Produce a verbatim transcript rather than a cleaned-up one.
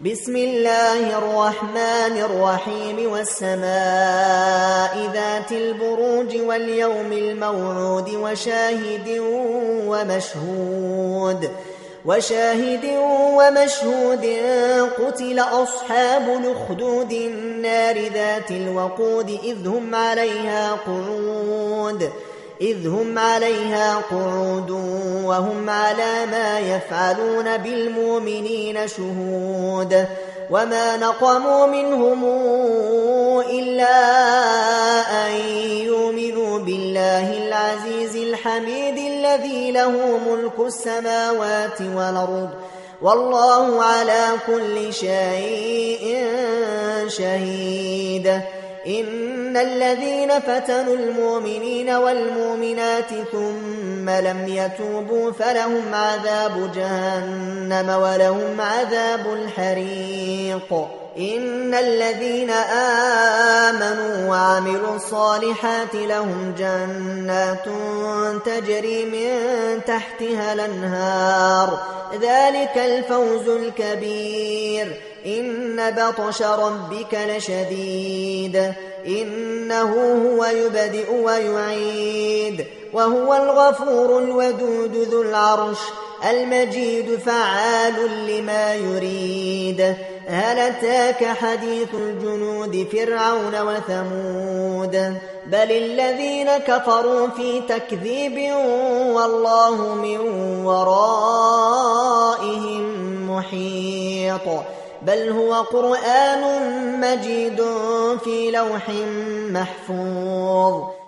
بسم الله الرحمن الرحيم والسماء ذات البروج واليوم الموعود وشاهد ومشهود وشاهد ومشهود قتل أصحاب الأخدود النار ذات الوقود إذ هم عليها قعود إذ هم عليها قعود وهم على ما يفعلون بالمؤمنين شهود وما نقموا منهم إلا أن يؤمنوا بالله العزيز الحميد الذي له ملك السماوات والأرض والله على كل شيء شهيد. إن الذين فتنوا المؤمنين والمؤمنات ثم لم يتوبوا فلهم عذاب جهنم ولهم عذاب الحريق. إن الذين آمنوا وعملوا الصالحات لهم جنات تجري من تحتها الأنهار ذلك الفوز الكبير. إن بطش ربك لشديد إنه هو يبدئ ويعيد وهو الغفور الودود ذو العرش المجيد فعال لما يريد. هل أتاك حديث الجنود فرعون وثمود بل الذين كفروا في تكذيب والله من ورائهم محيط. بل هو قرآن مجيد في لوح محفوظ.